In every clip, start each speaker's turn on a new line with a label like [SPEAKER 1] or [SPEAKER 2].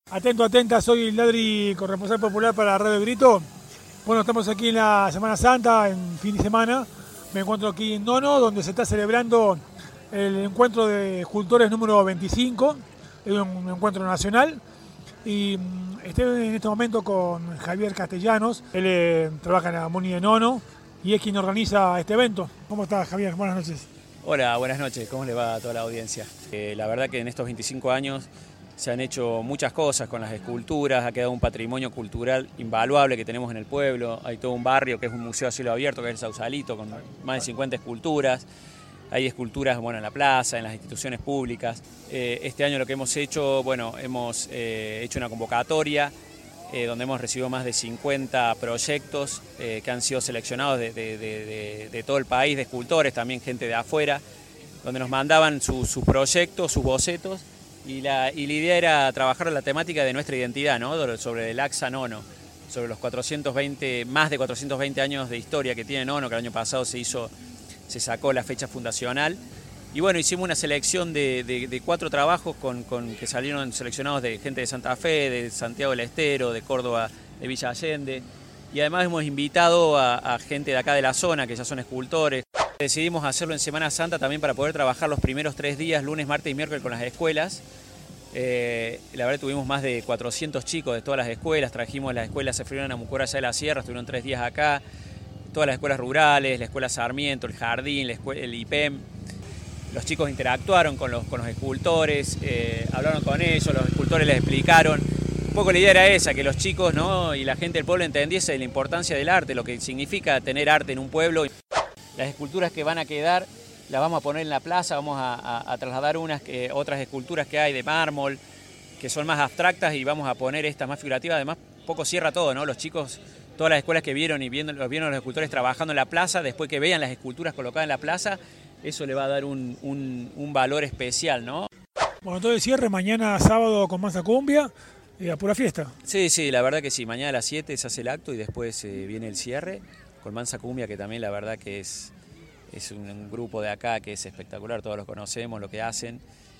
[SPEAKER 1] Atento, atenta, soy el Ladri, corresponsal popular para Radio Grito. Bueno, estamos aquí en la Semana Santa, en fin de semana. Me encuentro aquí en Nono, donde se está celebrando el encuentro de escultores número 25. Es un encuentro nacional. Y estoy en este momento con Javier Castellanos. Él trabaja en la MUNI de Nono y es quien organiza este evento. ¿Cómo estás, Javier? Buenas noches.
[SPEAKER 2] Hola, buenas noches. ¿Cómo le va a toda la audiencia? La verdad que en estos 25 años se han hecho muchas cosas con las esculturas, ha quedado un patrimonio cultural invaluable que tenemos en el pueblo. Hay todo un barrio que es un museo a cielo abierto, que es el Sausalito, con más de 50 esculturas. Hay esculturas en la plaza, en las instituciones públicas. Este año lo que hemos hecho, hemos hecho una convocatoria donde hemos recibido más de 50 proyectos que han sido seleccionados de todo el país, de escultores, también gente de afuera, donde nos mandaban sus proyectos, sus bocetos. Y la idea era trabajar la temática de nuestra identidad, ¿no? Sobre el AXA Nono, sobre los más de 420 años de historia que tiene Nono, que el año pasado se sacó la fecha fundacional. Y bueno, hicimos una selección de 4 trabajos que salieron seleccionados de gente de Santa Fe, de Santiago del Estero, de Córdoba, de Villa Allende. Y además hemos invitado a gente de acá de la zona, que ya son escultores. Decidimos hacerlo en Semana Santa también para poder trabajar los primeros 3 días, lunes, martes y miércoles con las escuelas. La verdad tuvimos más de 400 chicos de todas las escuelas, trajimos las escuelas Sefriona Namucura allá de la Sierra, estuvieron 3 días acá, todas las escuelas rurales, la escuela Sarmiento, el Jardín, el IPEM. Los chicos interactuaron con los escultores, hablaron con ellos, los escultores les explicaron. Un poco la idea era esa, que los chicos, ¿no?, y la gente del pueblo entendiese la importancia del arte, lo que significa tener arte en un pueblo. Las esculturas que van a quedar las vamos a poner en la plaza, vamos a trasladar otras esculturas que hay de mármol, que son más abstractas, y vamos a poner estas más figurativas. Además, poco cierra todo, ¿no? Los chicos, todas las escuelas que vieron a los escultores trabajando en la plaza, después que vean las esculturas colocadas en la plaza, eso le va a dar un valor especial, ¿no?
[SPEAKER 1] Bueno, todo el cierre mañana sábado con Mansa Cumbia y a pura fiesta.
[SPEAKER 2] Sí, la verdad que sí. Mañana a las 7 se hace el acto y después viene el cierre con Mansa Cumbia, que también la verdad que es un grupo de acá que es espectacular, todos los conocemos, lo que hacen.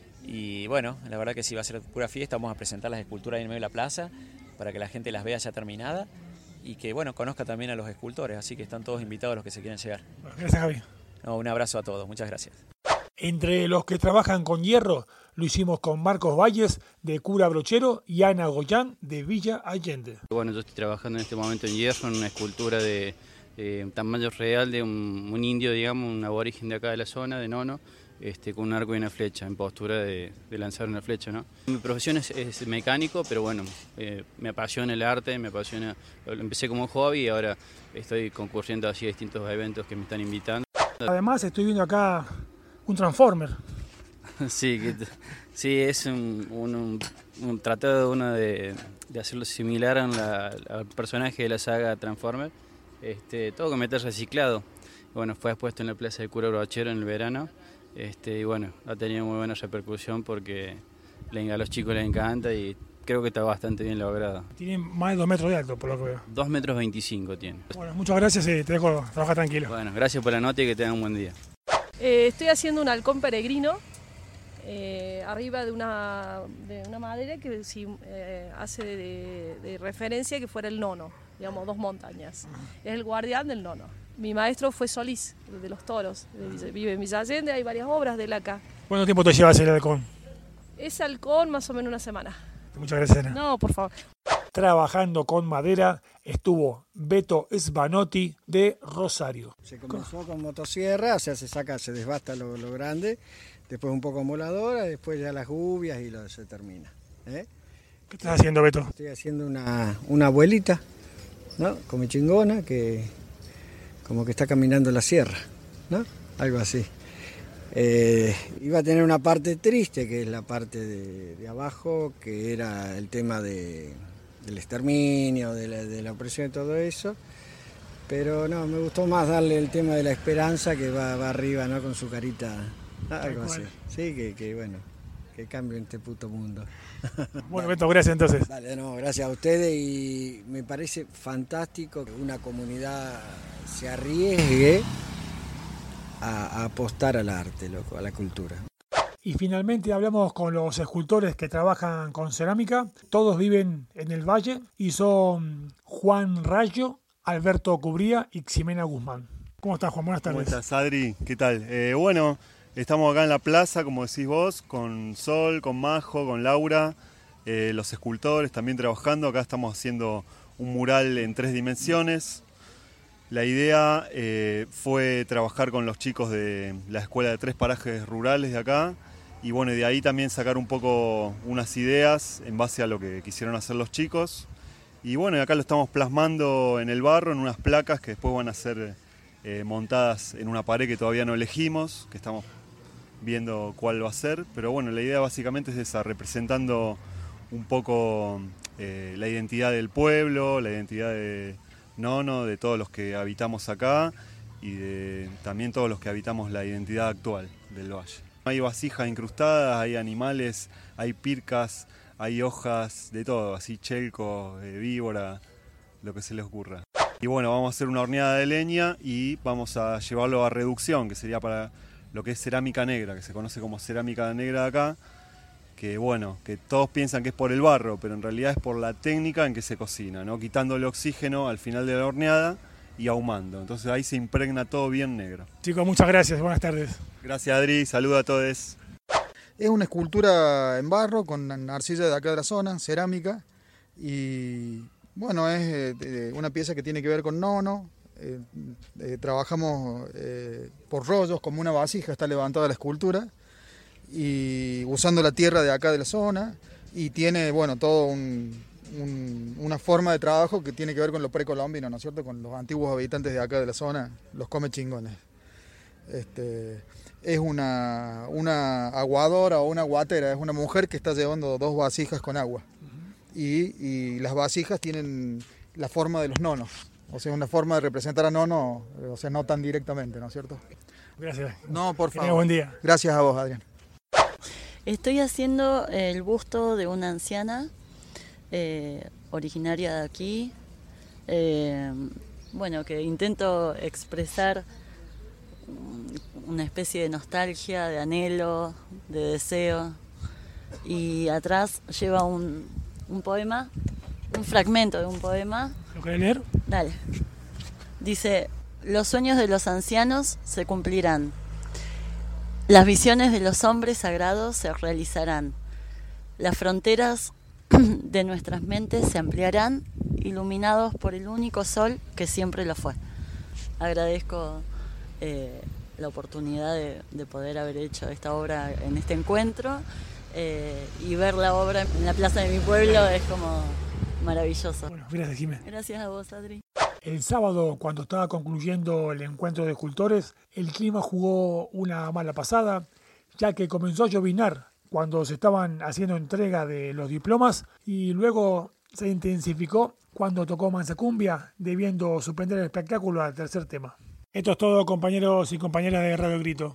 [SPEAKER 2] Y bueno, la verdad que sí va a ser pura fiesta. Vamos a presentar las esculturas ahí en medio de la plaza para que la gente las vea ya terminada y que conozca también a los escultores. Así que están todos invitados los que se quieran llegar.
[SPEAKER 1] Gracias, Javi.
[SPEAKER 2] Un abrazo a todos, muchas gracias.
[SPEAKER 1] Entre los que trabajan con hierro, lo hicimos con Marcos Valles de Cura Brochero y Ana Goyán de Villa Allende.
[SPEAKER 3] Bueno, yo estoy trabajando en este momento en hierro, en una escultura de tamaño real de un indio, digamos, un aborigen de acá de la zona, de Nono, con un arco y una flecha, en postura de lanzar una flecha, ¿no? Mi profesión es mecánico, pero bueno, me apasiona el arte, empecé como hobby y ahora estoy concurriendo así a distintos eventos que me están invitando.
[SPEAKER 1] Además estoy viendo acá un Transformer.
[SPEAKER 3] Sí, es un tratado de hacerlo similar al personaje de la saga Transformer. Todo con metal reciclado. Bueno, fue expuesto en la Plaza de Cura Brochero en el verano. Y bueno, ha tenido muy buena repercusión porque a los chicos les encanta y creo que está bastante bien logrado.
[SPEAKER 1] Tiene más de 2 metros de alto, por lo que veo.
[SPEAKER 3] 2,25 metros tiene.
[SPEAKER 1] Bueno, muchas gracias y te dejo trabajar tranquilo.
[SPEAKER 3] Bueno, gracias por la nota y que tengan un buen día.
[SPEAKER 4] Estoy haciendo un halcón peregrino arriba de una madera que hace de referencia que fuera el Nono, digamos, 2 montañas. Es el guardián del Nono. Mi maestro fue Solís, de los toros, vive en Villa Allende, hay varias obras de él acá.
[SPEAKER 1] ¿Cuánto tiempo te lleva hacer el halcón?
[SPEAKER 4] Ese halcón más o menos 1 semana.
[SPEAKER 1] Muchas gracias, Ana.
[SPEAKER 4] No, por favor.
[SPEAKER 1] Trabajando con madera estuvo Beto Sbanotti de Rosario.
[SPEAKER 5] Se comenzó con motosierra, o sea, se desbasta lo grande, después un poco moladora, después ya las gubias y se termina.
[SPEAKER 1] ¿Qué estás haciendo, Beto?
[SPEAKER 5] Estoy haciendo una abuelita, ¿no? Come chingona, que como que está caminando la sierra, ¿no? Algo así. Iba a tener una parte triste, que es la parte de abajo, que era el tema del exterminio, de la opresión y todo eso, pero no, me gustó más darle el tema de la esperanza, que va arriba, ¿no? Con su carita, ¿no? Algo así. Sí, que cambie este puto mundo.
[SPEAKER 1] Bueno, Beto, gracias entonces.
[SPEAKER 5] Dale, no, gracias a ustedes, y me parece fantástico que una comunidad se arriesgue a apostar al arte, loco, a la cultura.
[SPEAKER 1] Y finalmente hablamos con los escultores que trabajan con cerámica. Todos viven en el Valle y son Juan Rayo, Alberto Cubría y Ximena Guzmán. ¿Cómo estás, Juan? Buenas tardes.
[SPEAKER 6] ¿Cómo estás, Adri? ¿Qué tal? Bueno, estamos acá en la plaza, como decís vos, con Sol, con Majo, con Laura, los escultores también trabajando. Acá estamos haciendo un mural en 3 dimensiones. La idea fue trabajar con los chicos de la Escuela de 3 Parajes Rurales de acá. Y bueno, de ahí también sacar un poco unas ideas en base a lo que quisieron hacer los chicos. Y bueno, acá lo estamos plasmando en el barro, en unas placas que después van a ser montadas en una pared que todavía no elegimos, que estamos viendo cuál va a ser. Pero bueno, la idea básicamente es esa, representando un poco la identidad del pueblo, la identidad de Nono, de todos los que habitamos acá y de también todos los que habitamos la identidad actual del valle. Hay vasijas incrustadas, hay animales, hay pircas, hay hojas, de todo, así chelco, víbora, lo que se les ocurra. Y bueno, vamos a hacer una horneada de leña y vamos a llevarlo a reducción, que sería para lo que es cerámica negra, que se conoce como cerámica negra de acá, que bueno, que todos piensan que es por el barro, pero en realidad es por la técnica en que se cocina, ¿no? Quitándole oxígeno al final de la horneada y ahumando. Entonces ahí se impregna todo bien negro.
[SPEAKER 1] Chicos, muchas gracias. Buenas tardes.
[SPEAKER 6] Gracias, Adri. Saludos a todos.
[SPEAKER 7] Es una escultura en barro con arcilla de acá de la zona, cerámica, y bueno, es una pieza que tiene que ver con Nono. Trabajamos por rollos, como una vasija está levantada la escultura, y usando la tierra de acá de la zona, y tiene, bueno, todo una forma de trabajo que tiene que ver con lo precolombino, ¿no es cierto?, con los antiguos habitantes de acá de la zona, los comechingones. Es una aguadora o una guatera, es una mujer que está llevando 2 vasijas con agua, y las vasijas tienen la forma de los nonos, o sea, una forma de representar a Nono, o sea, no tan directamente, ¿no es cierto?
[SPEAKER 1] Gracias.
[SPEAKER 7] No, por
[SPEAKER 1] Que tengas
[SPEAKER 7] favor.
[SPEAKER 1] buen día.
[SPEAKER 7] Gracias a vos, Adrián.
[SPEAKER 8] Estoy haciendo el busto de una anciana originaria de aquí, bueno, que intento expresar una especie de nostalgia, de anhelo, de deseo, y atrás lleva un poema, un fragmento de un poema.
[SPEAKER 1] ¿Lo querés leer?
[SPEAKER 8] Dale. Dice: los sueños de los ancianos se cumplirán. Las visiones de los hombres sagrados se realizarán. Las fronteras de nuestras mentes se ampliarán, iluminados por el único sol que siempre lo fue. Agradezco la oportunidad de poder haber hecho esta obra en este encuentro, y ver la obra en la plaza de mi pueblo es como maravilloso.
[SPEAKER 1] Bueno, gracias, Jimé.
[SPEAKER 8] Gracias a vos, Adri.
[SPEAKER 1] El sábado, cuando estaba concluyendo el encuentro de escultores, el clima jugó una mala pasada, ya que comenzó a lloviznar cuando se estaban haciendo entrega de los diplomas, y luego se intensificó cuando tocó Manzacumbia, debiendo suspender el espectáculo al tercer tema. Esto es todo, compañeros y compañeras de Radio El Grito.